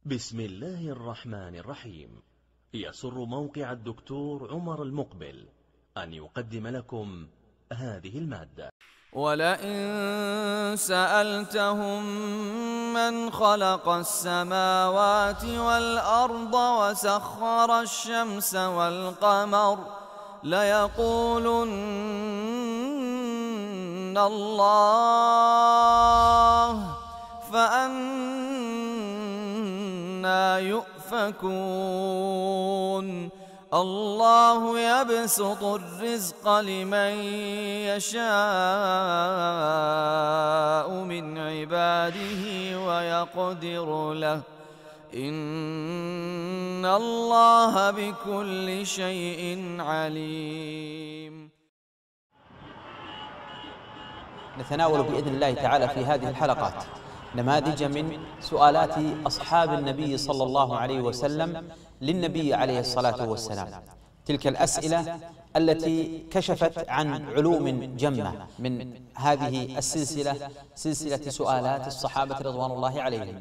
بسم الله الرحمن الرحيم. يسر موقع الدكتور عمر المقبل أن يقدم لكم هذه المادة. ولئن سألتهم من خلق السماوات والأرض وسخر الشمس والقمر ليقولن الله فأنى يؤفكون. الله يبسط الرزق لمن يشاء من عباده ويقدر له إن الله بكل شيء عليم. نتناول بإذن الله تعالى في هذه الحلقات نماذج من سؤالات أصحاب النبي صلى الله عليه وسلم للنبي عليه الصلاة والسلام، تلك الأسئلة التي كشفت عن علوم جمة من هذه السلسلة، سلسلة سؤالات الصحابة رضوان الله عليهم.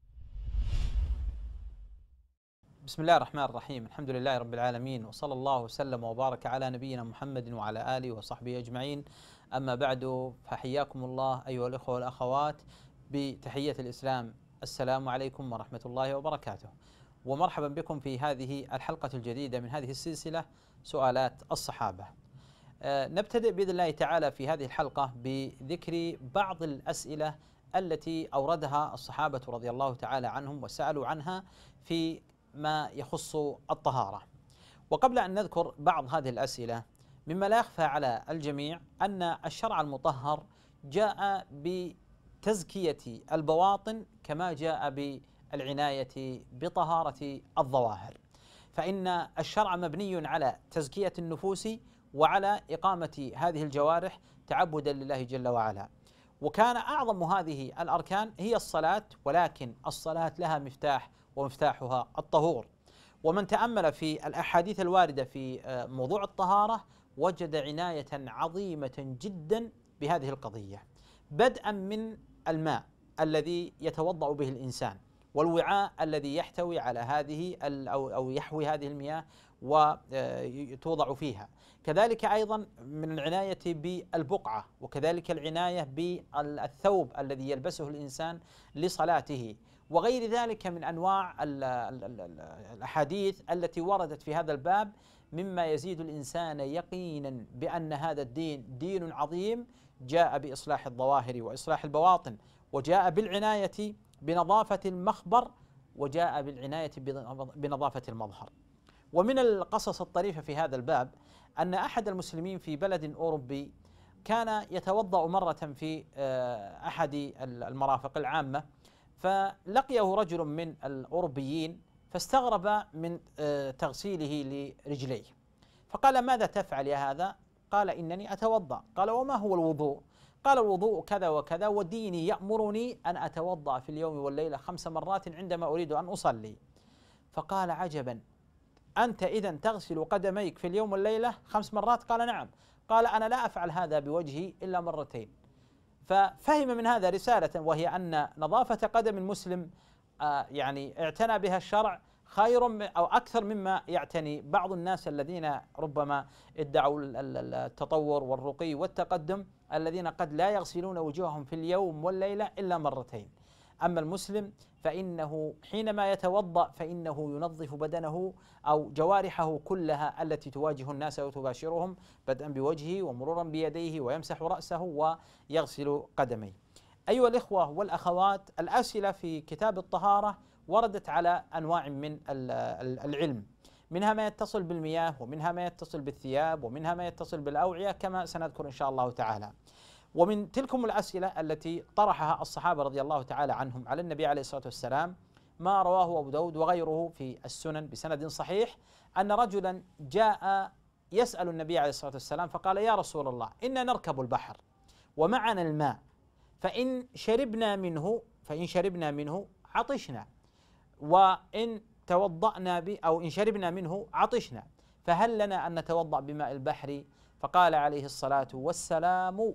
بسم الله الرحمن الرحيم، الحمد لله رب العالمين، وصلى الله وسلم وبارك على نبينا محمد وعلى آله وصحبه أجمعين. أما بعد، فحياكم الله أيها الأخوة والأخوات بتحية الإسلام، السلام عليكم ورحمة الله وبركاته، ومرحبا بكم في هذه الحلقة الجديدة من هذه السلسلة سؤالات الصحابة. نبتدئ بإذن الله تعالى في هذه الحلقة بذكر بعض الأسئلة التي أوردها الصحابة رضي الله تعالى عنهم وسألوا عنها في ما يخص الطهارة. وقبل أن نذكر بعض هذه الأسئلة، مما لا يخفى على الجميع أن الشرع المطهر جاء بتزكية البواطن كما جاء بالعناية بطهارة الظواهر، فإن الشرع مبني على تزكية النفوس وعلى إقامة هذه الجوارح تعبدا لله جل وعلا. وكان أعظم هذه الأركان هي الصلاة، ولكن الصلاة لها مفتاح ومفتاحها الطهور. ومن تأمل في الأحاديث الواردة في موضوع الطهارة وجد عناية عظيمة جدا بهذه القضية، بدءا من الماء الذي يتوضأ به الإنسان، والوعاء الذي يحتوي على هذه أو يحوي هذه المياه وتوضع فيها، كذلك أيضا من العناية بالبقعة، وكذلك العناية بالثوب الذي يلبسه الإنسان لصلاته، وغير ذلك من أنواع الأحاديث التي وردت في هذا الباب، مما يزيد الإنسان يقينا بأن هذا الدين دين عظيم جاء بإصلاح الظواهر وإصلاح البواطن، وجاء بالعناية بنظافة المخبر، وجاء بالعناية بنظافة المظهر. ومن القصص الطريفة في هذا الباب أن أحد المسلمين في بلد أوروبي كان يتوضأ مرة في أحد المرافق العامة، فلقيه رجل من الأوروبيين فاستغرب من تغسيله لرجليه، فقال: ماذا تفعل يا هذا؟ قال: إنني أتوضأ. قال: وما هو الوضوء؟ قال: الوضوء كذا وكذا، وديني يأمرني أن أتوضأ في اليوم والليلة 5 مرات عندما أريد أن أصلي. فقال: عجبا، أنت إذن تغسل قدميك في اليوم والليلة 5 مرات؟ قال: نعم. قال: أنا لا أفعل هذا بوجهي إلا 2 مرات. ففهم من هذا رسالة، وهي أن نظافة قدم المسلم يعني اعتنى بها الشرع خير أو أكثر مما يعتني بعض الناس الذين ربما ادعوا التطور والرقي والتقدم، الذين قد لا يغسلون وجوههم في اليوم والليلة إلا 2 مرات. أما المسلم فإنه حينما يتوضأ فإنه ينظف بدنه أو جوارحه كلها التي تواجه الناس وتباشرهم، بدءا بوجهه ومرورا بيديه، ويمسح رأسه ويغسل قدميه. أيها الإخوة والأخوات، الأسئلة في كتاب الطهارة وردت على أنواع من العلم، منها ما يتصل بالمياه، ومنها ما يتصل بالثياب، ومنها ما يتصل بالأوعية، كما سنذكر إن شاء الله تعالى. ومن تلكم الأسئلة التي طرحها الصحابة رضي الله تعالى عنهم على النبي عليه الصلاة والسلام ما رواه أبو داود وغيره في السنن بسند صحيح، أن رجلا جاء يسأل النبي عليه الصلاة والسلام فقال: يا رسول الله، إنا نركب البحر ومعنا الماء، فإن شربنا منه عطشنا، وإن توضأنا به أو إن شربنا منه عطشنا، فهل لنا أن نتوضأ بماء البحر؟ فقال عليه الصلاة والسلام: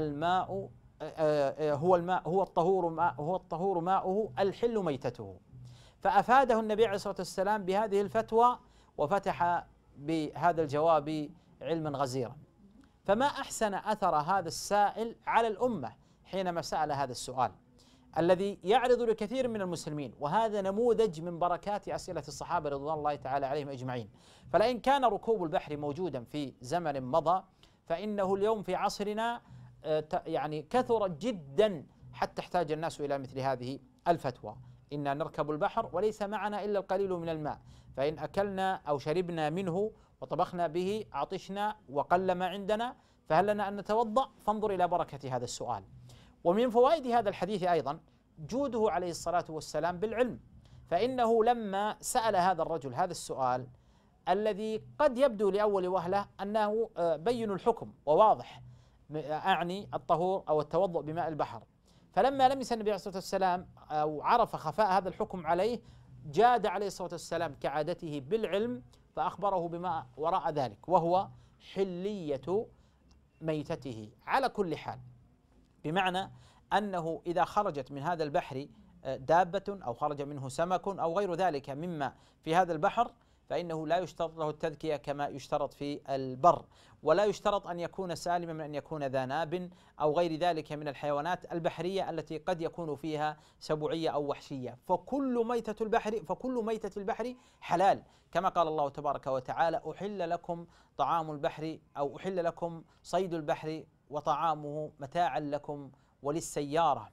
الماء هو الطهور ماؤه الحل ميتته. فأفاده النبي عليه الصلاة والسلام بهذه الفتوى وفتح بهذا الجواب علما غزيرا. فما أحسن أثر هذا السائل على الأمة حينما سأل هذا السؤال الذي يعرض لكثير من المسلمين، وهذا نموذج من بركات أسئلة الصحابة رضوان الله تعالى عليهم أجمعين. فلئن كان ركوب البحر موجودا في زمن مضى فإنه اليوم في عصرنا يعني كثر جدا حتى احتاج الناس إلى مثل هذه الفتوى. إنا نركب البحر وليس معنا إلا القليل من الماء، فإن أكلنا أو شربنا منه وطبخنا به عطشنا وقل ما عندنا، فهل لنا أن نتوضأ؟ فانظر إلى بركة هذا السؤال. ومن فوائد هذا الحديث أيضا جوده عليه الصلاة والسلام بالعلم، فإنه لما سأل هذا الرجل هذا السؤال الذي قد يبدو لأول وهلة أنه بين الحكم وواضح، أعني الطهور أو التوضؤ بماء البحر، فلما لمس النبي عليه الصلاة والسلام أو عرف خفاء هذا الحكم عليه جاد عليه الصلاة والسلام كعادته بالعلم فأخبره بما وراء ذلك، وهو حلية ميتته على كل حال، بمعنى أنه إذا خرجت من هذا البحر دابة أو خرج منه سمك أو غير ذلك مما في هذا البحر فإنه لا يشترط له التذكية كما يشترط في البر، ولا يشترط أن يكون سالما من أن يكون ذا ناب أو غير ذلك من الحيوانات البحرية التي قد يكون فيها سبوعية أو وحشية، فكل ميتة البحر حلال، كما قال الله تبارك وتعالى: أحل لكم طعام البحر أو أحل لكم صيد البحر وطعامه متاعا لكم وللسيارة.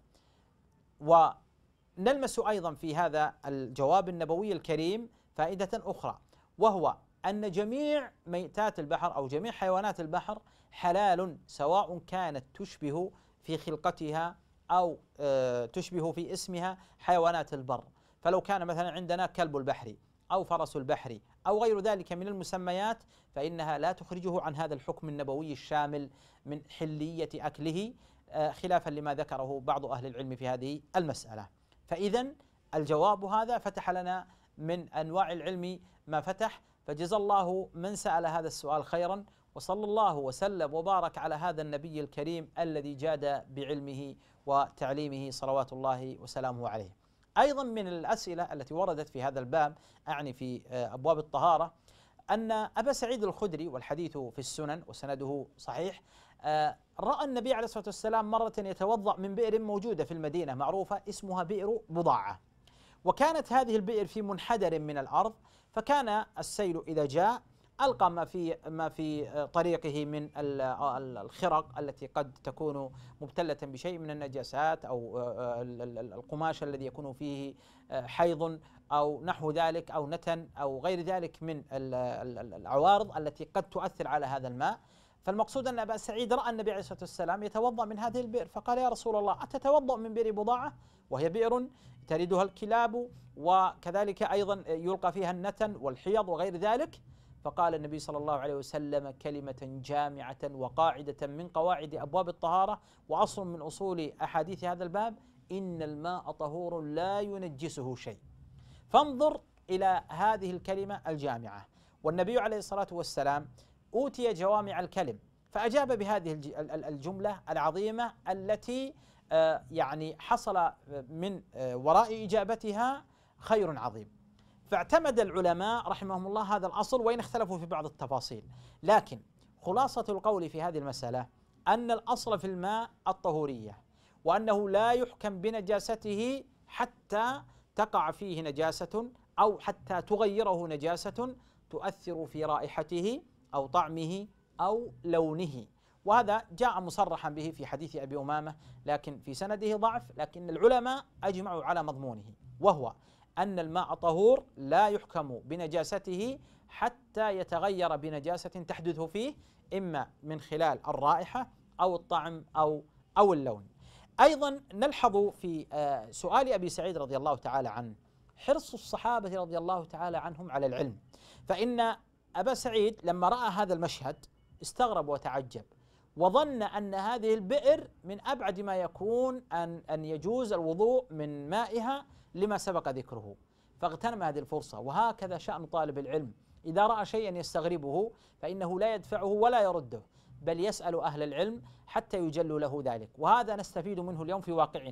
ونلمس أيضا في هذا الجواب النبوي الكريم فائدة أخرى، وهو أن جميع ميتات البحر أو جميع حيوانات البحر حلال، سواء كانت تشبه في خلقتها أو تشبه في اسمها حيوانات البر. فلو كان مثلا عندنا كلب البحر أو فرس البحر أو غير ذلك من المسميات فإنها لا تخرجه عن هذا الحكم النبوي الشامل من حلية أكله، خلافا لما ذكره بعض أهل العلم في هذه المسألة. فإذا الجواب هذا فتح لنا من أنواع العلم ما فتح، فجزى الله من سأل هذا السؤال خيرا، وصلى الله وسلم وبارك على هذا النبي الكريم الذي جاد بعلمه وتعليمه صلوات الله وسلامه عليه. أيضا من الأسئلة التي وردت في هذا الباب، أعني في أبواب الطهارة، أن أبا سعيد الخدري، والحديث في السنن وسنده صحيح، رأى النبي عليه الصلاة والسلام مرة يتوضأ من بئر موجودة في المدينة معروفة اسمها بئر بضاعة، وكانت هذه البئر في منحدر من الأرض، فكان السيل إذا جاء ألقى ما في طريقه من الخرق التي قد تكون مبتلة بشيء من النجاسات أو القماش الذي يكون فيه حيض أو نحو ذلك أو نتن أو غير ذلك من العوارض التي قد تؤثر على هذا الماء. فالمقصود أن أبا سعيد رأى النبي عليه الصلاة والسلام يتوضأ من هذه البئر، فقال: يا رسول الله، أتتوضأ من بئر بضاعة وهي بئر تردها الكلاب وكذلك أيضا يلقى فيها النتن والحيض وغير ذلك؟ فقال النبي صلى الله عليه وسلم كلمة جامعة وقاعدة من قواعد أبواب الطهارة وأصل من أصول أحاديث هذا الباب: إن الماء طهور لا ينجسه شيء. فانظر إلى هذه الكلمة الجامعة، والنبي عليه الصلاة والسلام أوتي جوامع الكلم فأجاب بهذه الجملة العظيمة التي يعني حصل من وراء إجابتها خير عظيم. فاعتمد العلماء رحمهم الله هذا الأصل، وإن اختلفوا في بعض التفاصيل، لكن خلاصة القول في هذه المسألة أن الأصل في الماء الطهورية، وأنه لا يحكم بنجاسته حتى تقع فيه نجاسة أو حتى تغيره نجاسة تؤثر في رائحته أو طعمه أو لونه. وهذا جاء مصرحا به في حديث أبي أمامة، لكن في سنده ضعف، لكن العلماء أجمعوا على مضمونه، وهو أن الماء طهور لا يحكم بنجاسته حتى يتغير بنجاسة تحدث فيه، إما من خلال الرائحة أو الطعم أو اللون. أيضا نلحظ في سؤال أبي سعيد رضي الله تعالى عنه حرص الصحابة رضي الله تعالى عنهم على العلم، فإن أبا سعيد لما رأى هذا المشهد استغرب وتعجب، وظن أن هذه البئر من أبعد ما يكون أن يجوز الوضوء من مائها لما سبق ذكره، فاغتنم هذه الفرصة. وهكذا شأن طالب العلم، إذا رأى شيئا يستغربه فإنه لا يدفعه ولا يرده، بل يسأل أهل العلم حتى يجلوا له ذلك. وهذا نستفيد منه اليوم في واقعنا،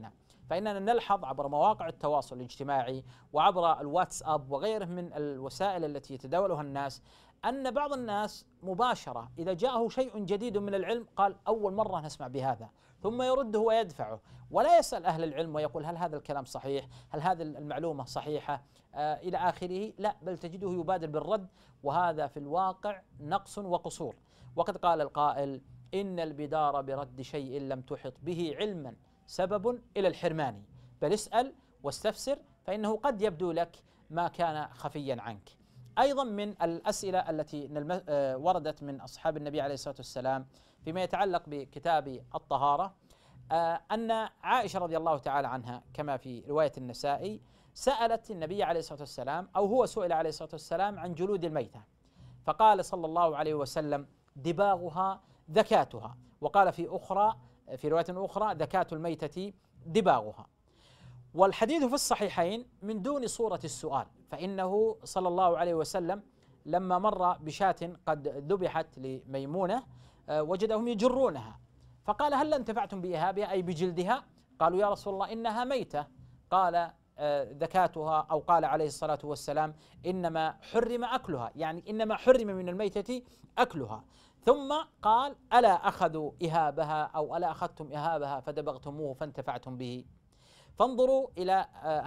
فإننا نلحظ عبر مواقع التواصل الاجتماعي وعبر الواتساب وغيره من الوسائل التي يتداولها الناس أن بعض الناس مباشرة إذا جاءه شيء جديد من العلم قال أول مرة نسمع بهذا، ثم يرده ويدفعه ولا يسأل أهل العلم ويقول هل هذا الكلام صحيح؟ هل هذه المعلومة صحيحة؟ إلى آخره. لا، بل تجده يبادر بالرد، وهذا في الواقع نقص وقصور. وقد قال القائل: إن البدار برد شيء لم تحط به علما سبب إلى الحرمان، بل اسأل واستفسر فإنه قد يبدو لك ما كان خفيا عنك. أيضا من الأسئلة التي وردت من أصحاب النبي عليه الصلاة والسلام فيما يتعلق بكتاب الطهارة، أن عائشة رضي الله تعالى عنها كما في رواية النسائي سألت النبي عليه الصلاة والسلام، أو هو سئل عليه الصلاة والسلام عن جلود الميتة، فقال صلى الله عليه وسلم: دباغها ذكاتها، وقال في رواية أخرى: ذكات الميتة دباغها. والحديث في الصحيحين من دون صورة السؤال، فإنه صلى الله عليه وسلم لما مر بشاة قد ذبحت لميمونة وجدهم يجرونها، فقال: هل انتفعتم بإهابها أي بجلدها؟ قالوا: يا رسول الله إنها ميتة. قال: ذكاتها، أو قال عليه الصلاة والسلام: إنما حرم أكلها، يعني إنما حرم من الميتة أكلها. ثم قال: ألا أخذوا إهابها، أو ألا أخذتم إهابها فدبغتموه فانتفعتم به؟ فانظروا إلى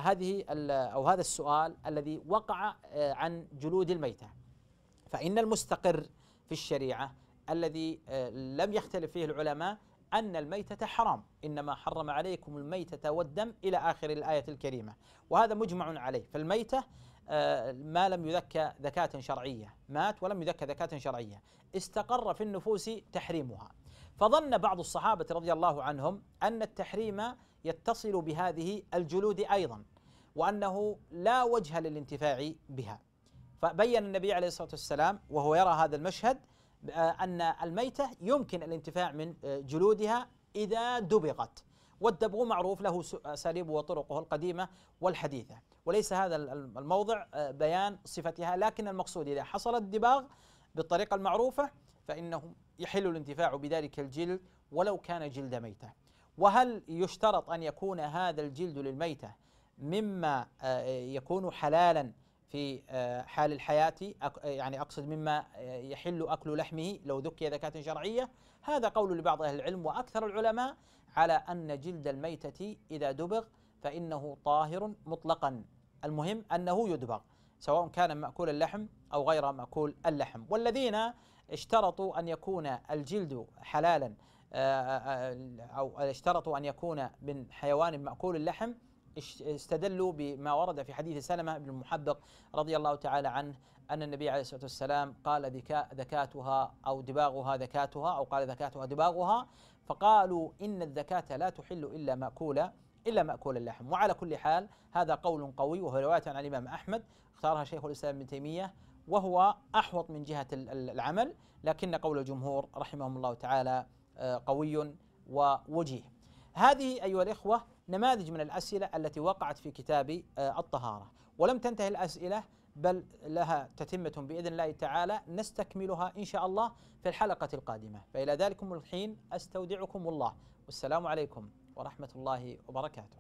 هذا السؤال الذي وقع عن جلود الميتة. فإن المستقر في الشريعة الذي لم يختلف فيه العلماء أن الميتة حرام، إنما حرم عليكم الميتة والدم إلى آخر الآية الكريمة، وهذا مجمع عليه. فالميتة ما لم يذكى ذكاة شرعية، مات ولم يذكى ذكاة شرعية، استقر في النفوس تحريمها. فظن بعض الصحابة رضي الله عنهم أن التحريم يتصل بهذه الجلود أيضا، وأنه لا وجه للانتفاع بها. فبين النبي عليه الصلاة والسلام وهو يرى هذا المشهد أن الميتة يمكن الانتفاع من جلودها إذا دبغت، والدبغ معروف له أساليب وطرقه القديمة والحديثة، وليس هذا الموضع بيان صفتها، لكن المقصود إذا حصل الدباغ بالطريقة المعروفة فإنه يحل الانتفاع بذلك الجلد ولو كان جلد ميتة. وهل يشترط أن يكون هذا الجلد للميتة مما يكون حلالا في حال الحياة، يعني أقصد مما يحل أكل لحمه لو ذكي ذكاة شرعية؟ هذا قول لبعض أهل العلم وأكثر العلماء على أن جلد الميتة إذا دبغ فإنه طاهر مطلقا، المهم أنه يدبغ سواء كان مأكول اللحم أو غير مأكول اللحم. والذين اشترطوا أن يكون الجلد حلالا أو اشترطوا أن يكون من حيوان مأكول اللحم استدلوا بما ورد في حديث سلمة بن المحبق رضي الله تعالى عنه أن النبي عليه الصلاة والسلام قال: ذكاتها أو دباغها ذكاتها، أو قال: ذكاتها دباغها، فقالوا إن الذكاة لا تحل إلا مأكول اللحم. وعلى كل حال هذا قول قوي، وهو رواية عن الإمام أحمد اختارها شيخ الإسلام ابن تيمية، وهو أحوط من جهة العمل، لكن قول الجمهور رحمهم الله تعالى قوي ووجيه. هذه أيها الإخوة نماذج من الأسئلة التي وقعت في كتاب الطهارة، ولم تنتهي الأسئلة بل لها تتمة بإذن الله تعالى، نستكملها إن شاء الله في الحلقة القادمة. فإلى ذلكم الحين أستودعكم الله، والسلام عليكم ورحمة الله وبركاته.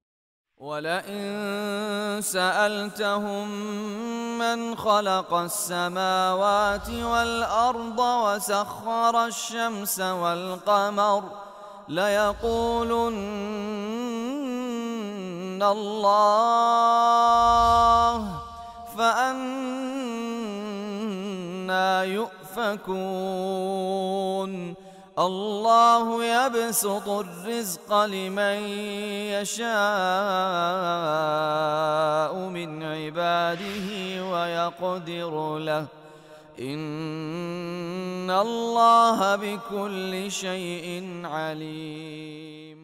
ولئن سألتهم من خلق السماوات والأرض وسخر الشمس والقمر ليقولن الله، فأنى يؤفكون. الله يبسط الرزق لمن يشاء من عباده ويقدر له، إن الله بكل شيء عليم.